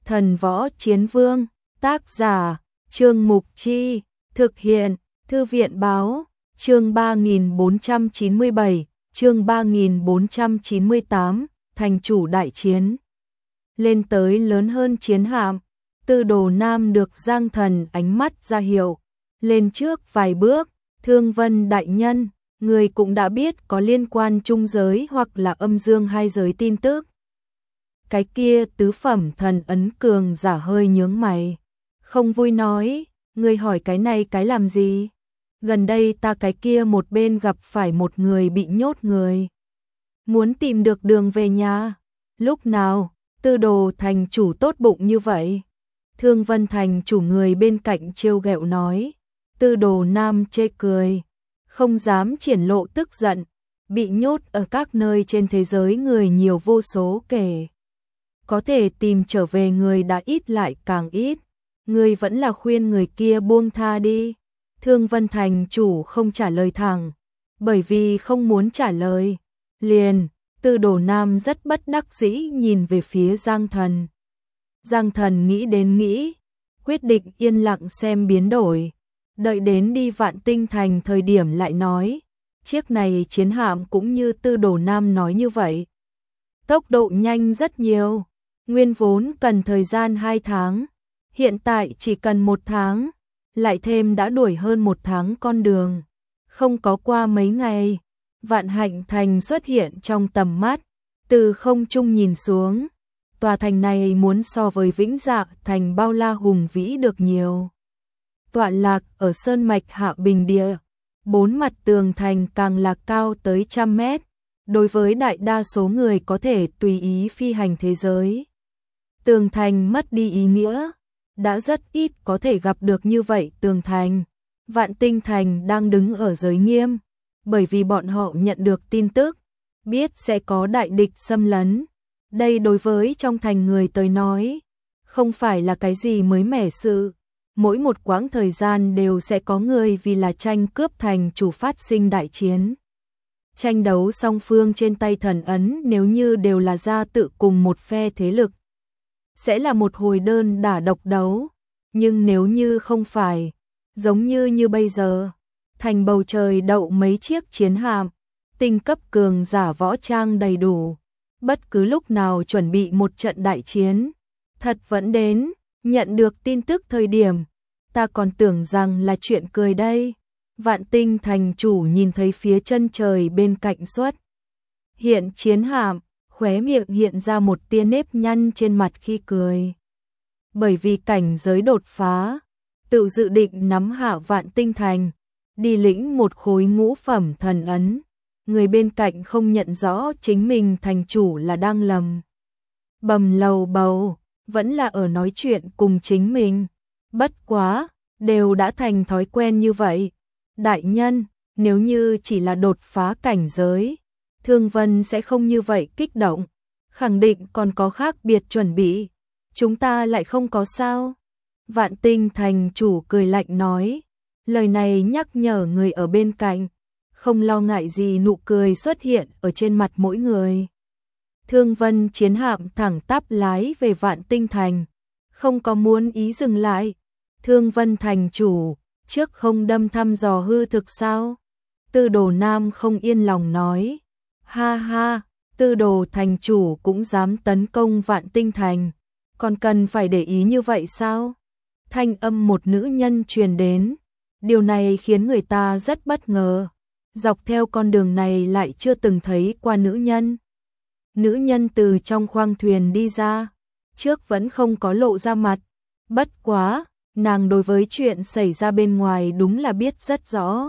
Thần võ chiến vương, tác giả, Trương Mục Chi, thực hiện, Thư viện báo, chương 3497, chương 3498, thành chủ đại chiến. Lên tới lớn hơn chiến hạm, Tư Đồ Nam được Giang Thần ánh mắt ra hiệu, lên trước vài bước, Thương Vân đại nhân, người cũng đã biết có liên quan trung giới hoặc là âm dương hai giới tin tức. Cái kia tứ phẩm thần ấn cường giả hơi nhướng mày, không vui nói, người hỏi cái này cái làm gì? Gần đây ta cái kia một bên gặp phải một người bị nhốt người, muốn tìm được đường về nhà. Lúc nào, Tư Đồ thành chủ tốt bụng như vậy? Thương Vân thành chủ người bên cạnh trêu ghẹo nói. Tư Đồ Nam chê cười, không dám triển lộ tức giận, bị nhốt ở các nơi trên thế giới người nhiều vô số kể. Có thể tìm trở về người đã ít lại càng ít, người vẫn là khuyên người kia buông tha đi. Thương Vân thành chủ không trả lời thẳng, bởi vì không muốn trả lời. Liền, Tư Đồ Nam rất bất đắc dĩ nhìn về phía Giang Thần. Giang Thần nghĩ đến nghĩ, quyết định yên lặng xem biến đổi. Đợi đến đi Vạn Tinh Thành thời điểm lại nói, chiếc này chiến hạm cũng như Tư Đồ Nam nói như vậy. Tốc độ nhanh rất nhiều, nguyên vốn cần thời gian 2 tháng, hiện tại chỉ cần 1 tháng, lại thêm đã đuổi hơn 1 tháng con đường. Không có qua mấy ngày, Vạn Hạnh Thành xuất hiện trong tầm mắt, từ không trung nhìn xuống. Tòa thành này muốn so với Vĩnh Dạ thành bao la hùng vĩ được nhiều. Tọa lạc ở sơn mạch hạ bình địa, 4 mặt tường thành càng là cao tới 100 mét, đối với đại đa số người có thể tùy ý phi hành thế giới. Tường thành mất đi ý nghĩa, đã rất ít có thể gặp được như vậy tường thành. Vạn Tinh Thành đang đứng ở giới nghiêm, bởi vì bọn họ nhận được tin tức, biết sẽ có đại địch xâm lấn. Đây đối với trong thành người tới nói, không phải là cái gì mới mẻ sự. Mỗi một quãng thời gian đều sẽ có người vì là tranh cướp thành chủ phát sinh đại chiến. Tranh đấu song phương trên tay thần ấn nếu như đều là ra tự cùng một phe thế lực, sẽ là một hồi đơn đả độc đấu. Nhưng nếu như không phải, giống như bây giờ, thành bầu trời đậu mấy chiếc chiến hạm, tinh cấp cường giả võ trang đầy đủ, bất cứ lúc nào chuẩn bị một trận đại chiến. Thật vẫn đến, nhận được tin tức thời điểm, ta còn tưởng rằng là chuyện cười đây. Vạn Tinh thành chủ nhìn thấy phía chân trời bên cạnh xuất hiện chiến hạm, khóe miệng hiện ra một tia nếp nhăn trên mặt khi cười. Bởi vì cảnh giới đột phá, tự dự định nắm hạ Vạn Tinh thành, đi lĩnh một khối ngũ phẩm thần ấn. Người bên cạnh không nhận rõ chính mình thành chủ là đang lầm bầm lầu bầu, vẫn là ở nói chuyện cùng chính mình. Bất quá, đều đã thành thói quen như vậy. Đại nhân, nếu như chỉ là đột phá cảnh giới, Thương Vân sẽ không như vậy kích động, khẳng định còn có khác biệt chuẩn bị. Chúng ta lại không có sao? Vạn Tinh thành chủ cười lạnh nói, lời này nhắc nhở người ở bên cạnh, không lo ngại gì nụ cười xuất hiện ở trên mặt mỗi người. Thương Vân chiến hạm thẳng tắp lái về Vạn Tinh thành, không có muốn ý dừng lại. Thương Vân thành chủ, trước không đâm thăm dò hư thực sao? Tư Đồ Nam không yên lòng nói. Ha ha, Tư Đồ thành chủ cũng dám tấn công Vạn Tinh thành, còn cần phải để ý như vậy sao? Thanh âm một nữ nhân truyền đến, điều này khiến người ta rất bất ngờ. Dọc theo con đường này lại chưa từng thấy qua nữ nhân. Nữ nhân từ trong khoang thuyền đi ra, trước vẫn không có lộ ra mặt. Bất quá, nàng đối với chuyện xảy ra bên ngoài đúng là biết rất rõ.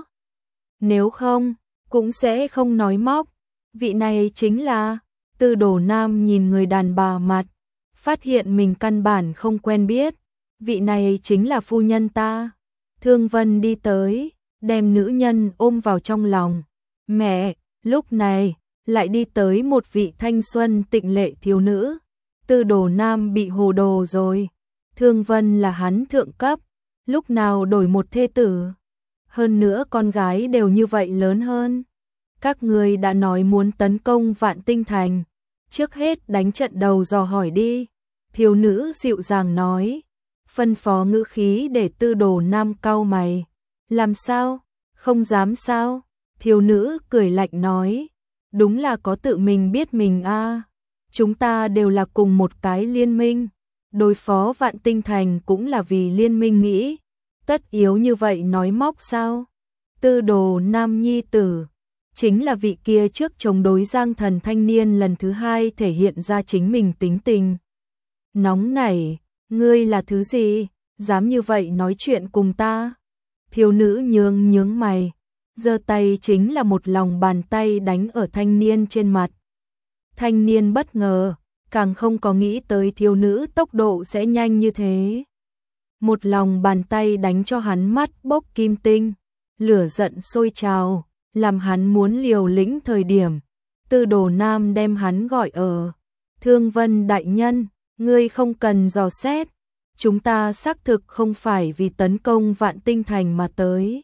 Nếu không, cũng sẽ không nói móc. Vị này chính là... Tư Đồ Nam nhìn người đàn bà mặt, phát hiện mình căn bản không quen biết. Vị này chính là phu nhân ta. Thương Vân đi tới, đem nữ nhân ôm vào trong lòng. Mẹ, lúc này, lại đi tới một vị thanh xuân tịnh lệ thiếu nữ. Tư Đồ Nam bị hồ đồ rồi. Thương Vân là hắn thượng cấp, lúc nào đổi một thê tử. Hơn nữa con gái đều như vậy lớn hơn. Các người đã nói muốn tấn công Vạn Tinh thành, trước hết đánh trận đầu dò hỏi đi. Thiếu nữ dịu dàng nói, phân phó ngữ khí để Tư Đồ Nam cau mày. Làm sao? Không dám sao? Thiếu nữ cười lạnh nói, đúng là có tự mình biết mình a. Chúng ta đều là cùng một cái liên minh, đối phó Vạn Tinh Thành cũng là vì liên minh nghĩ, tất yếu như vậy nói móc sao? Tư Đồ Nam nhi tử, chính là vị kia trước chống đối Giang Thần thanh niên lần thứ hai thể hiện ra chính mình tính tình. Nóng nảy, ngươi là thứ gì, dám như vậy nói chuyện cùng ta? Thiếu nữ nhướng mày, giơ tay chính là một lòng bàn tay đánh ở thanh niên trên mặt. Thanh niên bất ngờ, càng không có nghĩ tới thiếu nữ tốc độ sẽ nhanh như thế. Một lòng bàn tay đánh cho hắn mắt bốc kim tinh, lửa giận sôi trào, làm hắn muốn liều lĩnh thời điểm. Tư Đồ Nam đem hắn gọi ở, Thương Vân đại nhân, ngươi không cần dò xét, chúng ta xác thực không phải vì tấn công Vạn Tinh Thành mà tới.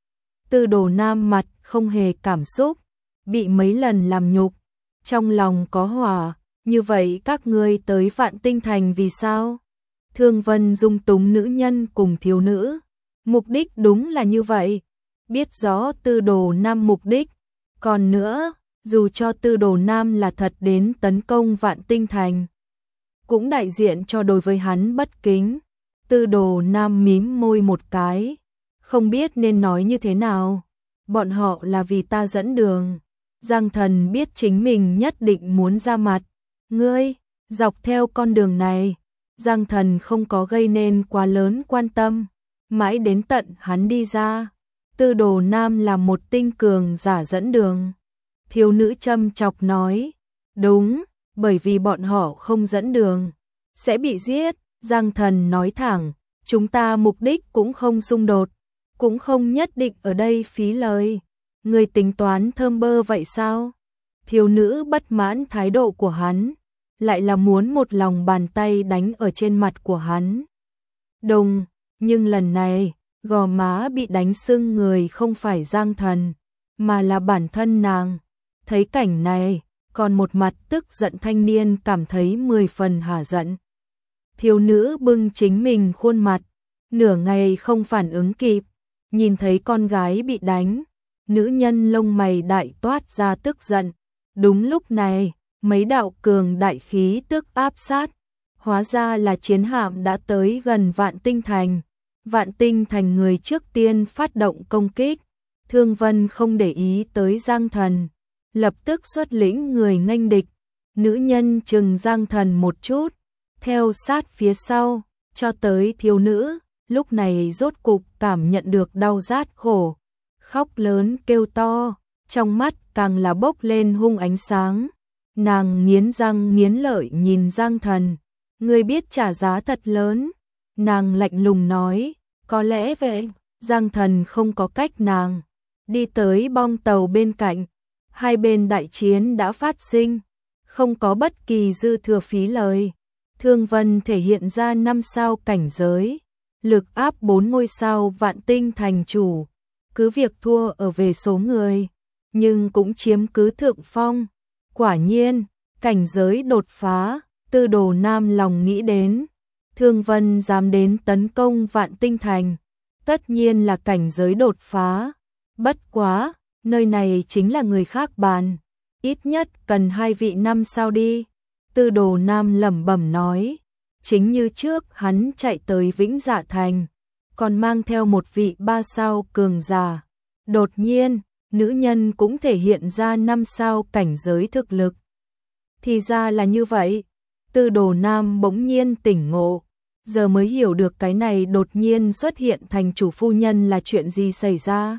Tư Đồ Nam mặt không hề cảm xúc, bị mấy lần làm nhục, trong lòng có hỏa, như vậy các ngươi tới Vạn Tinh Thành vì sao? Thương Vân dung túng nữ nhân cùng thiếu nữ, mục đích đúng là như vậy, biết rõ Tư Đồ Nam mục đích, còn nữa, dù cho Tư Đồ Nam là thật đến tấn công Vạn Tinh Thành, cũng đại diện cho đối với hắn bất kính. Tư Đồ Nam mím môi một cái, không biết nên nói như thế nào. Bọn họ là vì ta dẫn đường. Giang Thần biết chính mình nhất định muốn ra mặt. Ngươi, dọc theo con đường này, Giang Thần không có gây nên quá lớn quan tâm. Mãi đến tận hắn đi ra, Tư Đồ Nam là một tinh cường giả dẫn đường. Thiếu nữ châm chọc nói, đúng, bởi vì bọn họ không dẫn đường, sẽ bị giết. Giang Thần nói thẳng, chúng ta mục đích cũng không xung đột, cũng không nhất định ở đây phí lời. Người tính toán thơm bơ vậy sao? Thiếu nữ bất mãn thái độ của hắn, lại là muốn một lòng bàn tay đánh ở trên mặt của hắn. Đồng, nhưng lần này, gò má bị đánh sưng người không phải Giang Thần, mà là bản thân nàng. Thấy cảnh này, còn một mặt tức giận thanh niên cảm thấy 10 phần hả giận. Thiếu nữ bưng chính mình khuôn mặt, nửa ngày không phản ứng kịp, nhìn thấy con gái bị đánh, nữ nhân lông mày đại toát ra tức giận. Đúng lúc này, mấy đạo cường đại khí tức áp sát, hóa ra là chiến hạm đã tới gần Vạn Tinh Thành. Vạn Tinh Thành người trước tiên phát động công kích, Thương Vân không để ý tới Giang Thần, lập tức xuất lĩnh người nghênh địch. Nữ nhân chừng Giang Thần một chút, theo sát phía sau, cho tới thiếu nữ, lúc này rốt cục cảm nhận được đau rát khổ, khóc lớn kêu to, trong mắt càng là bốc lên hung ánh sáng. Nàng nghiến răng nghiến lợi nhìn Giang Thần, ngươi biết trả giá thật lớn. Nàng lạnh lùng nói, có lẽ vậy. Giang Thần không có cách nàng, đi tới bong tàu bên cạnh, hai bên đại chiến đã phát sinh, không có bất kỳ dư thừa phí lời. Thương Vân thể hiện ra 5 sao cảnh giới, lực áp 4 ngôi sao Vạn Tinh Thành chủ, cứ việc thua ở về số người, nhưng cũng chiếm cứ thượng phong. Quả nhiên, cảnh giới đột phá, Tư Đồ Nam lòng nghĩ đến, Thương Vân dám đến tấn công Vạn Tinh Thành, tất nhiên là cảnh giới đột phá. Bất quá, nơi này chính là người khác bàn, ít nhất cần 2 vị 5 sao đi. Tư Đồ Nam lẩm bẩm nói, chính như trước hắn chạy tới Vĩnh Dạ Thành, còn mang theo một vị 3 sao cường giả. Đột nhiên, nữ nhân cũng thể hiện ra 5 sao cảnh giới thực lực. Thì ra là như vậy, Tư Đồ Nam bỗng nhiên tỉnh ngộ, giờ mới hiểu được cái này đột nhiên xuất hiện thành chủ phu nhân là chuyện gì xảy ra.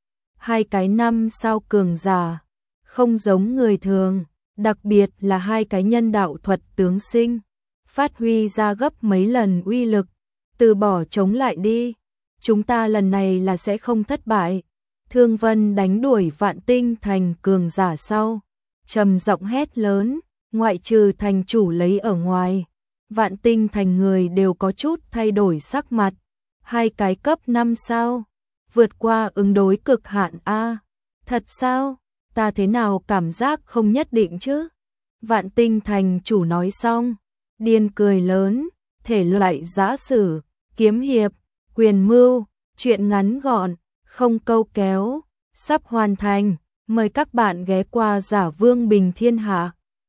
Hai cái 5 sao cường giả, không giống người thường, đặc biệt là hai cái nhân đạo thuật tướng sinh, phát huy ra gấp mấy lần uy lực. Từ bỏ chống lại đi, chúng ta lần này là sẽ không thất bại. Thương Vân đánh đuổi Vạn Tinh Thành cường giả sau, trầm giọng hét lớn, ngoại trừ thành chủ lấy ở ngoài, Vạn Tinh Thành người đều có chút thay đổi sắc mặt. Hai cái cấp 5 sao, vượt qua ứng đối cực hạn a. Thật sao? Ta thế nào cảm giác không nhất định chứ? Vạn Tinh Thành chủ nói xong, Điên cười lớn, thể loại giã sử, kiếm hiệp, quyền mưu, truyện ngắn gọn, không câu kéo, sắp hoàn thành. Mời các bạn ghé qua Giả Vương Bình Thiên Hạ.